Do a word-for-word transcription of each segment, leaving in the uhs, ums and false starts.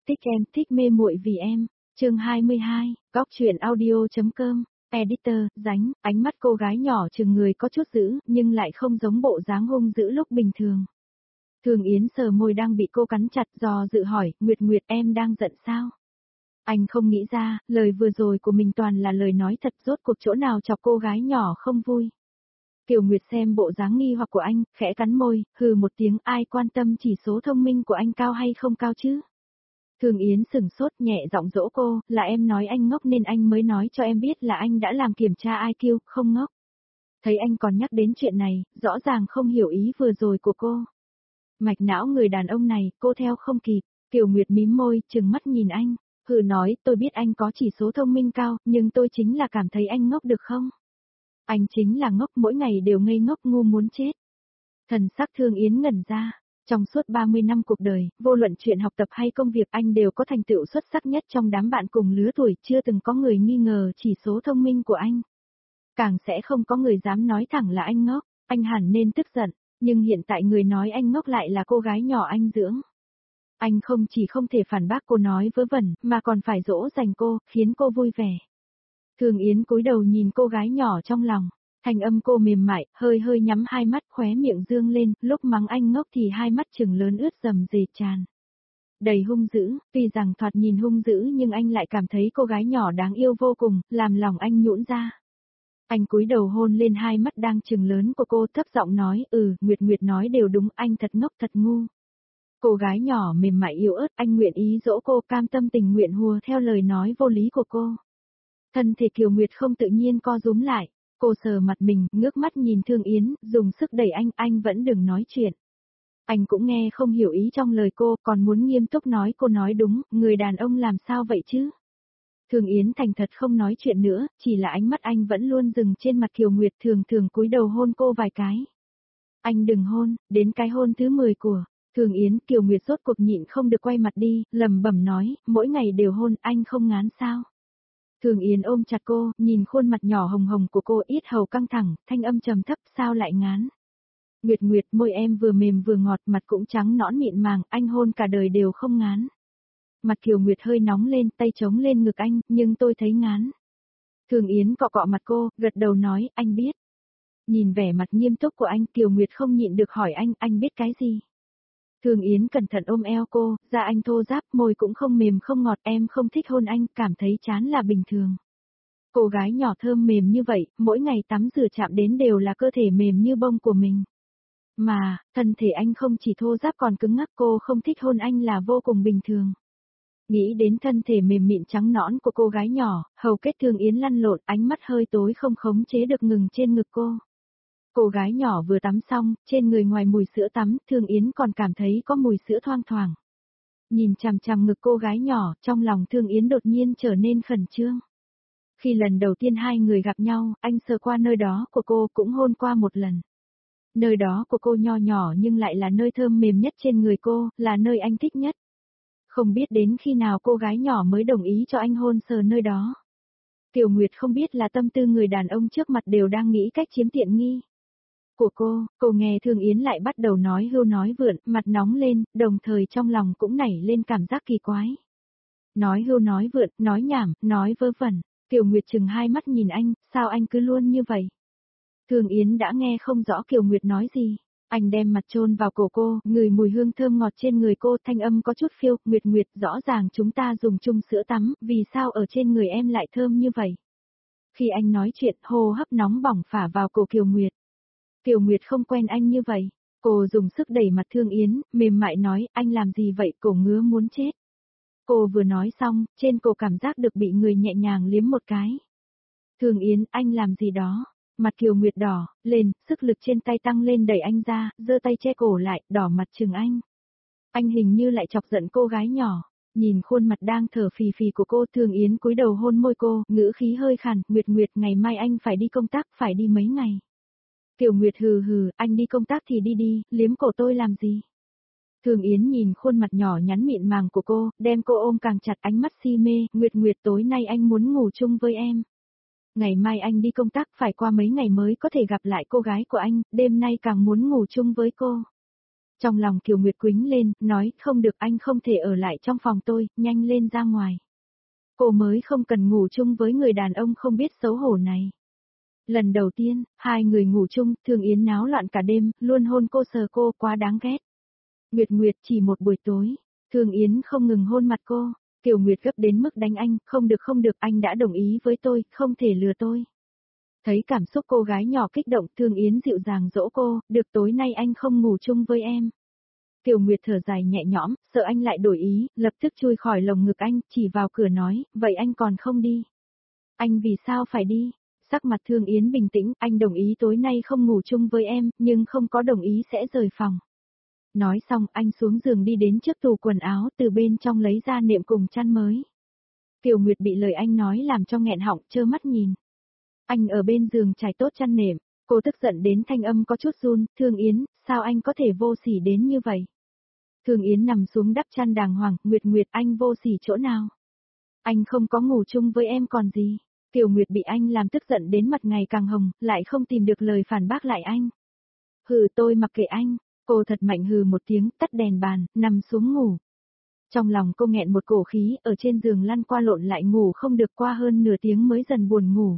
thích em, thích mê muội vì em. Chương hai mươi hai, góc truyện audio.com, editor, ránh, ánh mắt cô gái nhỏ chừng người có chút dữ, nhưng lại không giống bộ dáng hung dữ lúc bình thường. Thường Yến sờ môi đang bị cô cắn chặt do dự hỏi, Nguyệt Nguyệt em đang giận sao? Anh không nghĩ ra, lời vừa rồi của mình toàn là lời nói thật, rốt cuộc chỗ nào chọc cô gái nhỏ không vui. Kiều Nguyệt xem bộ dáng nghi hoặc của anh, khẽ cắn môi, hừ một tiếng, ai quan tâm chỉ số thông minh của anh cao hay không cao chứ? Thường Yến sửng sốt nhẹ giọng dỗ cô, là em nói anh ngốc nên anh mới nói cho em biết là anh đã làm kiểm tra i kiu, không ngốc. Thấy anh còn nhắc đến chuyện này, rõ ràng không hiểu ý vừa rồi của cô. Mạch não người đàn ông này, cô theo không kịp, Kiều Nguyệt mím môi, trừng mắt nhìn anh, hừ nói, tôi biết anh có chỉ số thông minh cao, nhưng tôi chính là cảm thấy anh ngốc được không? Anh chính là ngốc, mỗi ngày đều ngây ngốc ngu muốn chết. Thần sắc Thương Yến ngẩn ra. Trong suốt ba mươi năm cuộc đời, vô luận chuyện học tập hay công việc anh đều có thành tựu xuất sắc nhất trong đám bạn cùng lứa tuổi, chưa từng có người nghi ngờ chỉ số thông minh của anh. Càng sẽ không có người dám nói thẳng là anh ngốc, anh hẳn nên tức giận, nhưng hiện tại người nói anh ngốc lại là cô gái nhỏ anh dưỡng. Anh không chỉ không thể phản bác cô nói vớ vẩn, mà còn phải dỗ dành cô, khiến cô vui vẻ. Thường Yến cúi đầu nhìn cô gái nhỏ trong lòng. Thanh âm cô mềm mại, hơi hơi nhắm hai mắt, khóe miệng dương lên, lúc mắng anh ngốc thì hai mắt trừng lớn ướt dầm dề tràn. Đầy hung dữ, tuy rằng thoạt nhìn hung dữ nhưng anh lại cảm thấy cô gái nhỏ đáng yêu vô cùng, làm lòng anh nhũn ra. Anh cúi đầu hôn lên hai mắt đang trừng lớn của cô, thấp giọng nói, ừ, Nguyệt Nguyệt nói đều đúng, anh thật ngốc thật ngu. Cô gái nhỏ mềm mại yếu ớt, anh nguyện ý dỗ cô, cam tâm tình nguyện hùa theo lời nói vô lý của cô. Thân thể Kiều Nguyệt không tự nhiên co rúm lại. Cô sờ mặt mình, ngước mắt nhìn Thương Yến, dùng sức đẩy anh, anh vẫn đừng nói chuyện. Anh cũng nghe không hiểu ý trong lời cô, còn muốn nghiêm túc nói cô nói đúng, người đàn ông làm sao vậy chứ? Thương Yến thành thật không nói chuyện nữa, chỉ là ánh mắt anh vẫn luôn dừng trên mặt Kiều Nguyệt, thường thường cúi đầu hôn cô vài cái. Anh đừng hôn, đến cái hôn thứ mười của Thương Yến, Kiều Nguyệt rốt cuộc nhịn không được quay mặt đi, lẩm bẩm nói, mỗi ngày đều hôn, anh không ngán sao? Thường Yến ôm chặt cô, nhìn khuôn mặt nhỏ hồng hồng của cô, yết hầu căng thẳng, thanh âm trầm thấp, sao lại ngán? Nguyệt Nguyệt, môi em vừa mềm vừa ngọt, mặt cũng trắng nõn mịn màng, anh hôn cả đời đều không ngán. Mặt Kiều Nguyệt hơi nóng lên, tay chống lên ngực anh, nhưng tôi thấy ngán. Thường Yến cọ cọ mặt cô, gật đầu nói, anh biết. Nhìn vẻ mặt nghiêm túc của anh, Kiều Nguyệt không nhịn được hỏi anh, anh biết cái gì? Thường Yến cẩn thận ôm eo cô, da anh thô ráp, môi cũng không mềm không ngọt, em không thích hôn anh, cảm thấy chán là bình thường. Cô gái nhỏ thơm mềm như vậy, mỗi ngày tắm rửa chạm đến đều là cơ thể mềm như bông của mình. Mà, thân thể anh không chỉ thô ráp còn cứng ngắc, cô không thích hôn anh là vô cùng bình thường. Nghĩ đến thân thể mềm mịn trắng nõn của cô gái nhỏ, hầu kết Thường Yến lăn lộn, ánh mắt hơi tối không khống chế được ngừng trên ngực cô. Cô gái nhỏ vừa tắm xong, trên người ngoài mùi sữa tắm, Thương Yến còn cảm thấy có mùi sữa thoang thoảng. Nhìn chằm chằm ngực cô gái nhỏ, trong lòng Thương Yến đột nhiên trở nên khẩn trương. Khi lần đầu tiên hai người gặp nhau, anh sờ qua nơi đó của cô, cũng hôn qua một lần. Nơi đó của cô nho nhỏ nhưng lại là nơi thơm mềm nhất trên người cô, là nơi anh thích nhất. Không biết đến khi nào cô gái nhỏ mới đồng ý cho anh hôn sờ nơi đó. Kiều Nguyệt không biết là tâm tư người đàn ông trước mặt đều đang nghĩ cách chiếm tiện nghi của cô, cô nghe Thương Yến lại bắt đầu nói hưu nói vượn, mặt nóng lên, đồng thời trong lòng cũng nảy lên cảm giác kỳ quái. Nói hưu nói vượn, nói nhảm, nói vớ vẩn, Kiều Nguyệt chừng hai mắt nhìn anh, sao anh cứ luôn như vậy? Thương Yến đã nghe không rõ Kiều Nguyệt nói gì, anh đem mặt chôn vào cổ cô, ngửi mùi hương thơm ngọt trên người cô, thanh âm có chút phiêu, Nguyệt Nguyệt, rõ ràng chúng ta dùng chung sữa tắm, vì sao ở trên người em lại thơm như vậy? Khi anh nói chuyện, hô hấp nóng bỏng phả vào cổ Kiều Nguyệt. Kiều Nguyệt không quen anh như vậy. Cô dùng sức đẩy mặt Thương Yến, mềm mại nói, anh làm gì vậy, cổ ngứa muốn chết. Cô vừa nói xong, trên cổ cảm giác được bị người nhẹ nhàng liếm một cái. Thương Yến, anh làm gì đó? Mặt Kiều Nguyệt đỏ, lên, sức lực trên tay tăng lên đẩy anh ra, giơ tay che cổ lại, đỏ mặt chừng anh. Anh hình như lại chọc giận cô gái nhỏ. Nhìn khuôn mặt đang thở phì phì của cô, Thương Yến cúi đầu hôn môi cô, ngữ khí hơi khàn, Nguyệt Nguyệt, ngày mai anh phải đi công tác, phải đi mấy ngày. Kiều Nguyệt hừ hừ, anh đi công tác thì đi đi, liếm cổ tôi làm gì? Thường Yến nhìn khuôn mặt nhỏ nhắn mịn màng của cô, đem cô ôm càng chặt, ánh mắt si mê, Nguyệt Nguyệt tối nay anh muốn ngủ chung với em. Ngày mai anh đi công tác, phải qua mấy ngày mới có thể gặp lại cô gái của anh, đêm nay càng muốn ngủ chung với cô. Trong lòng Kiều Nguyệt quĩnh lên, nói, không được, anh không thể ở lại trong phòng tôi, nhanh lên ra ngoài. Cô mới không cần ngủ chung với người đàn ông không biết xấu hổ này. Lần đầu tiên, hai người ngủ chung, Thương Yến náo loạn cả đêm, luôn hôn cô sờ cô, quá đáng ghét. Nguyệt Nguyệt chỉ một buổi tối, Thương Yến không ngừng hôn mặt cô, Kiều Nguyệt gấp đến mức đánh anh, không được không được, anh đã đồng ý với tôi, không thể lừa tôi. Thấy cảm xúc cô gái nhỏ kích động, Thương Yến dịu dàng dỗ cô, được tối nay anh không ngủ chung với em. Kiều Nguyệt thở dài nhẹ nhõm, sợ anh lại đổi ý, lập tức chui khỏi lồng ngực anh, chỉ vào cửa nói, vậy anh còn không đi. Anh vì sao phải đi? Sắc mặt Thương Yến bình tĩnh, anh đồng ý tối nay không ngủ chung với em, nhưng không có đồng ý sẽ rời phòng. Nói xong anh xuống giường đi đến trước tủ quần áo, từ bên trong lấy ra nệm cùng chăn mới. Kiều Nguyệt bị lời anh nói làm cho nghẹn họng, trơ mắt nhìn. Anh ở bên giường trải tốt chăn nệm, cô tức giận đến thanh âm có chút run, Thương Yến, sao anh có thể vô sỉ đến như vậy? Thương Yến nằm xuống đắp chăn đàng hoàng, Nguyệt Nguyệt anh vô sỉ chỗ nào? Anh không có ngủ chung với em còn gì? Kiều Nguyệt bị anh làm tức giận đến mặt ngày càng hồng, lại không tìm được lời phản bác lại anh. Hừ tôi mặc kệ anh, cô thật mạnh hừ một tiếng, tắt đèn bàn, nằm xuống ngủ. Trong lòng cô nghẹn một cổ khí, ở trên giường lăn qua lộn lại ngủ không được, qua hơn nửa tiếng mới dần buồn ngủ.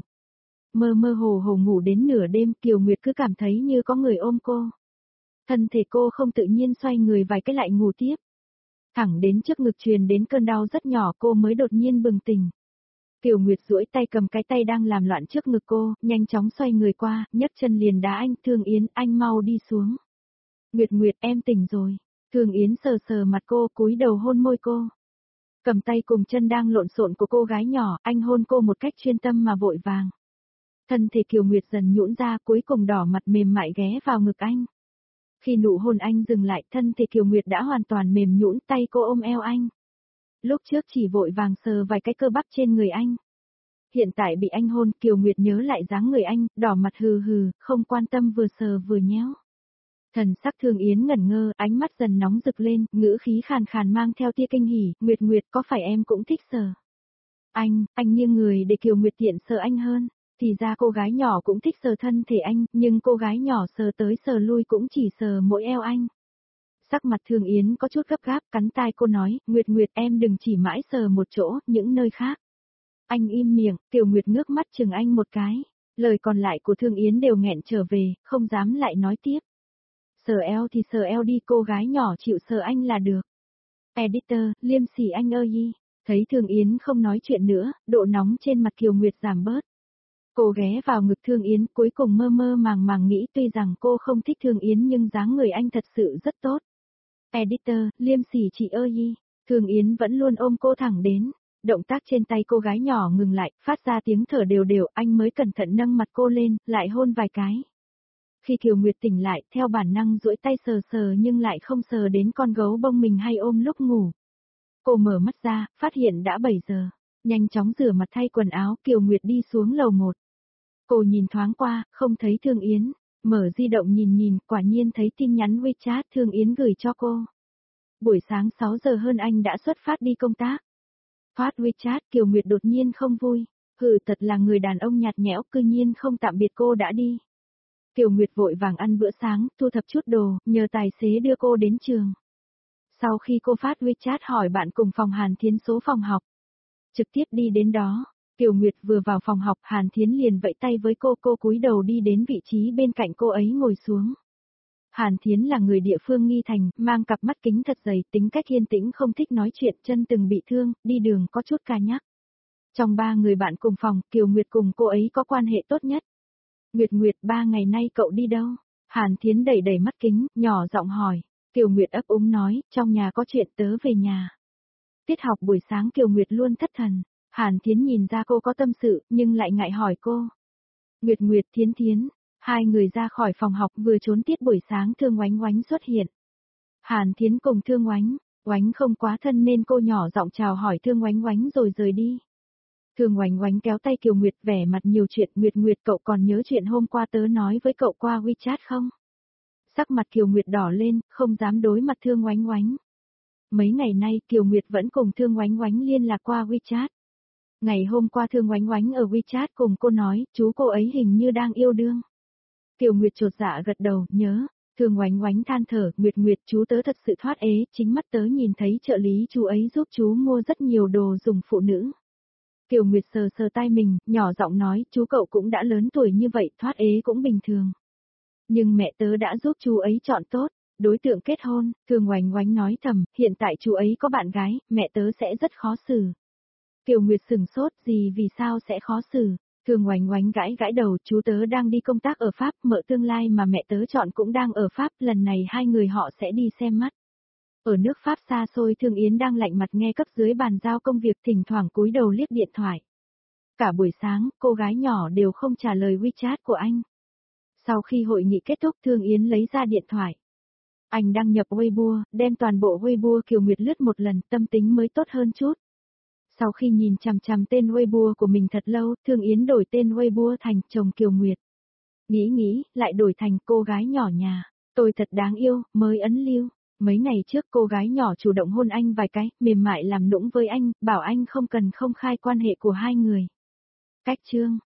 Mơ mơ hồ hồ ngủ đến nửa đêm, Kiều Nguyệt cứ cảm thấy như có người ôm cô. Thân thể cô không tự nhiên xoay người vài cái lại ngủ tiếp. Thẳng đến trước ngực truyền đến cơn đau rất nhỏ cô mới đột nhiên bừng tỉnh. Kiều Nguyệt duỗi tay cầm cái tay đang làm loạn trước ngực cô, nhanh chóng xoay người qua, nhấc chân liền đá anh, Thương Yến, anh mau đi xuống. Nguyệt Nguyệt em tỉnh rồi. Thương Yến sờ sờ mặt cô, cúi đầu hôn môi cô. Cầm tay cùng chân đang lộn xộn của cô gái nhỏ, anh hôn cô một cách chuyên tâm mà vội vàng. Thân thể Kiều Nguyệt dần nhũn ra, cuối cùng đỏ mặt mềm mại ghé vào ngực anh. Khi nụ hôn anh dừng lại, thân thể Kiều Nguyệt đã hoàn toàn mềm nhũn, tay cô ôm eo anh. Lúc trước chỉ vội vàng sờ vài cái cơ bắp trên người anh. Hiện tại bị anh hôn, Kiều Nguyệt nhớ lại dáng người anh, đỏ mặt hừ hừ, không quan tâm vừa sờ vừa nhéo. Thần sắc Thương Yến ngẩn ngơ, ánh mắt dần nóng rực lên, ngữ khí khàn khàn mang theo tia kinh hỉ, Nguyệt Nguyệt có phải em cũng thích sờ? Anh, anh nghiêng người để Kiều Nguyệt tiện sờ anh hơn. Thì ra cô gái nhỏ cũng thích sờ thân thể anh, nhưng cô gái nhỏ sờ tới sờ lui cũng chỉ sờ mỗi eo anh. Sắc mặt Thương Yến có chút gấp gáp, cắn tai cô nói, Nguyệt Nguyệt em đừng chỉ mãi sờ một chỗ, những nơi khác. Anh im miệng, Kiều Nguyệt ngước mắt chừng anh một cái. Lời còn lại của Thương Yến đều nghẹn trở về, không dám lại nói tiếp. Sờ eo thì sờ eo đi, cô gái nhỏ chịu sờ anh là được. Editor, liêm sỉ anh ơi. Thấy Thương Yến không nói chuyện nữa, độ nóng trên mặt Kiều Nguyệt giảm bớt. Cô ghé vào ngực Thương Yến, cuối cùng mơ mơ màng màng nghĩ tuy rằng cô không thích Thương Yến nhưng dáng người anh thật sự rất tốt. Editor, liêm sỉ chị ơi. Thương Yến vẫn luôn ôm cô thẳng đến. Động tác trên tay cô gái nhỏ ngừng lại, phát ra tiếng thở đều đều, anh mới cẩn thận nâng mặt cô lên, lại hôn vài cái. Khi Kiều Nguyệt tỉnh lại, theo bản năng duỗi tay sờ sờ nhưng lại không sờ đến con gấu bông mình hay ôm lúc ngủ. Cô mở mắt ra, phát hiện đã bảy giờ. Nhanh chóng rửa mặt thay quần áo, Kiều Nguyệt đi xuống lầu một. Cô nhìn thoáng qua, không thấy Thương Yến. Mở di động nhìn nhìn, quả nhiên thấy tin nhắn WeChat Thương Yến gửi cho cô. Buổi sáng sáu giờ hơn anh đã xuất phát đi công tác. Phát WeChat, Kiều Nguyệt đột nhiên không vui. Hừ, thật là người đàn ông nhạt nhẽo, cư nhiên không tạm biệt cô đã đi. Kiều Nguyệt vội vàng ăn bữa sáng, thu thập chút đồ, nhờ tài xế đưa cô đến trường. Sau khi cô phát WeChat hỏi bạn cùng phòng Hàn Thiến số phòng học. Trực tiếp đi đến đó, Kiều Nguyệt vừa vào phòng học, Hàn Thiến liền vẫy tay với cô, cô cúi đầu đi đến vị trí bên cạnh cô ấy ngồi xuống. Hàn Thiến là người địa phương Nghi Thành, mang cặp mắt kính thật dày, tính cách yên tĩnh không thích nói chuyện, chân từng bị thương, đi đường có chút ca nhắc. Trong ba người bạn cùng phòng, Kiều Nguyệt cùng cô ấy có quan hệ tốt nhất. Nguyệt Nguyệt, ba ngày nay cậu đi đâu? Hàn Thiến đẩy đẩy mắt kính, nhỏ giọng hỏi. Kiều Nguyệt ấp úng nói, trong nhà có chuyện tớ về nhà. Tiết học buổi sáng Kiều Nguyệt luôn thất thần. Hàn Thiến nhìn ra cô có tâm sự, nhưng lại ngại hỏi cô. Nguyệt Nguyệt, Thiến Thiến. Hai người ra khỏi phòng học vừa trốn tiết buổi sáng Thương Oánh Oánh xuất hiện. Hàn Thiến cùng Thương Oánh, Oánh không quá thân nên cô nhỏ giọng chào hỏi Thương Oánh Oánh rồi rời đi. Thương Oánh Oánh kéo tay Kiều Nguyệt vẻ mặt nhiều chuyện, Nguyệt Nguyệt cậu còn nhớ chuyện hôm qua tớ nói với cậu qua WeChat không? Sắc mặt Kiều Nguyệt đỏ lên, không dám đối mặt Thương Oánh Oánh. Mấy ngày nay Kiều Nguyệt vẫn cùng Thương Oánh Oánh liên lạc qua WeChat. Ngày hôm qua Thương Oánh Oánh ở WeChat cùng cô nói, chú cô ấy hình như đang yêu đương. Kiều Nguyệt chột dạ gật đầu, nhớ. Thường Oánh Oánh than thở, Nguyệt Nguyệt chú tớ thật sự thoát ế, chính mắt tớ nhìn thấy trợ lý chú ấy giúp chú mua rất nhiều đồ dùng phụ nữ. Kiều Nguyệt sờ sờ tay mình, nhỏ giọng nói, chú cậu cũng đã lớn tuổi như vậy, thoát ế cũng bình thường. Nhưng mẹ tớ đã giúp chú ấy chọn tốt, đối tượng kết hôn, Thường Oánh Oánh nói thầm, hiện tại chú ấy có bạn gái, mẹ tớ sẽ rất khó xử. Kiều Nguyệt sừng sốt, gì vì sao sẽ khó xử? Thường Oánh Oánh gãi gãi đầu, chú tớ đang đi công tác ở Pháp, mợ tương lai mà mẹ tớ chọn cũng đang ở Pháp, lần này hai người họ sẽ đi xem mắt. Ở nước Pháp xa xôi Thương Yến đang lạnh mặt nghe cấp dưới bàn giao công việc, thỉnh thoảng cúi đầu liếc điện thoại. Cả buổi sáng, cô gái nhỏ đều không trả lời WeChat của anh. Sau khi hội nghị kết thúc Thương Yến lấy ra điện thoại. Anh đăng nhập Weibo, đem toàn bộ Weibo Kiều Nguyệt lướt một lần, tâm tính mới tốt hơn chút. Sau khi nhìn chằm chằm tên Weibo của mình thật lâu, Thương Yến đổi tên Weibo thành chồng Kiều Nguyệt. Nghĩ nghĩ, lại đổi thành cô gái nhỏ nhà. Tôi thật đáng yêu, mới ấn lưu. Mấy ngày trước cô gái nhỏ chủ động hôn anh vài cái, mềm mại làm nũng với anh, bảo anh không cần công khai quan hệ của hai người. Cách chương